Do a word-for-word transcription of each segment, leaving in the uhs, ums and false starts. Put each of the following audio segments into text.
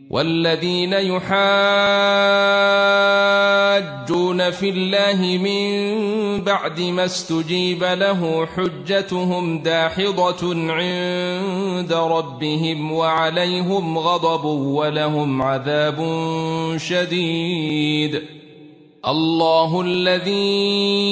والذين يحاجون في الله من بعد ما استجيب له حجتهم داحضة عند ربهم وعليهم غضب ولهم عذاب شديد. الله الذي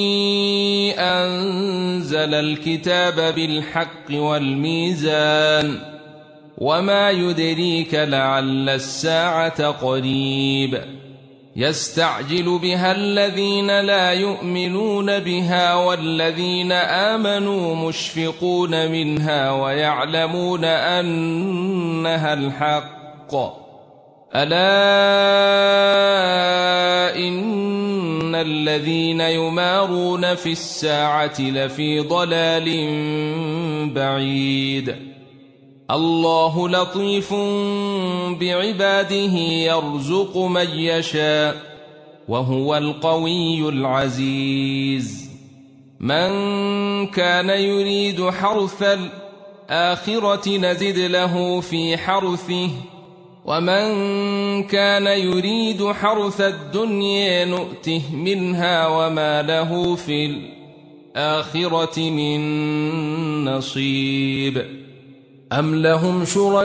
أنزل الكتاب بالحق والميزان وما يدريك لعل الساعة قريب. يستعجل بها الذين لا يؤمنون بها والذين آمنوا مشفقون منها ويعلمون أنها الحق. ألا إن الذين يمارون في الساعة لفي ضلال بعيد. الله لطيف بعباده يرزق من يشاء وهو القوي العزيز. من كان يريد حرث الآخرة نزد له في حرثه ومن كان يريد حرث الدنيا نؤته منها وما له في الآخرة من نصيب. أم لهم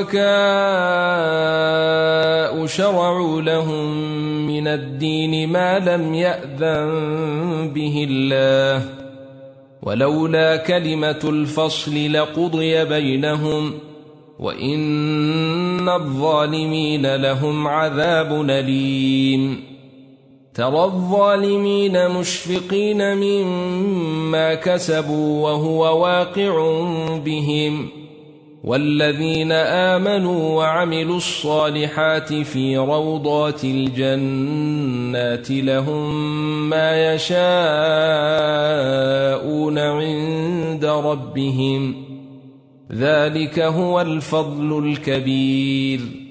شركاء شرعوا لهم من الدين ما لم يأذن به الله ولولا كلمة الفصل لقضي بينهم وإن الظالمين لهم عذاب أليم. ترى الظالمين مشفقين مما كسبوا وهو واقع بهم والذين آمنوا وعملوا الصالحات في روضات الجنات لهم ما يشاءون عند ربهم ذلك هو الفضل الكبير.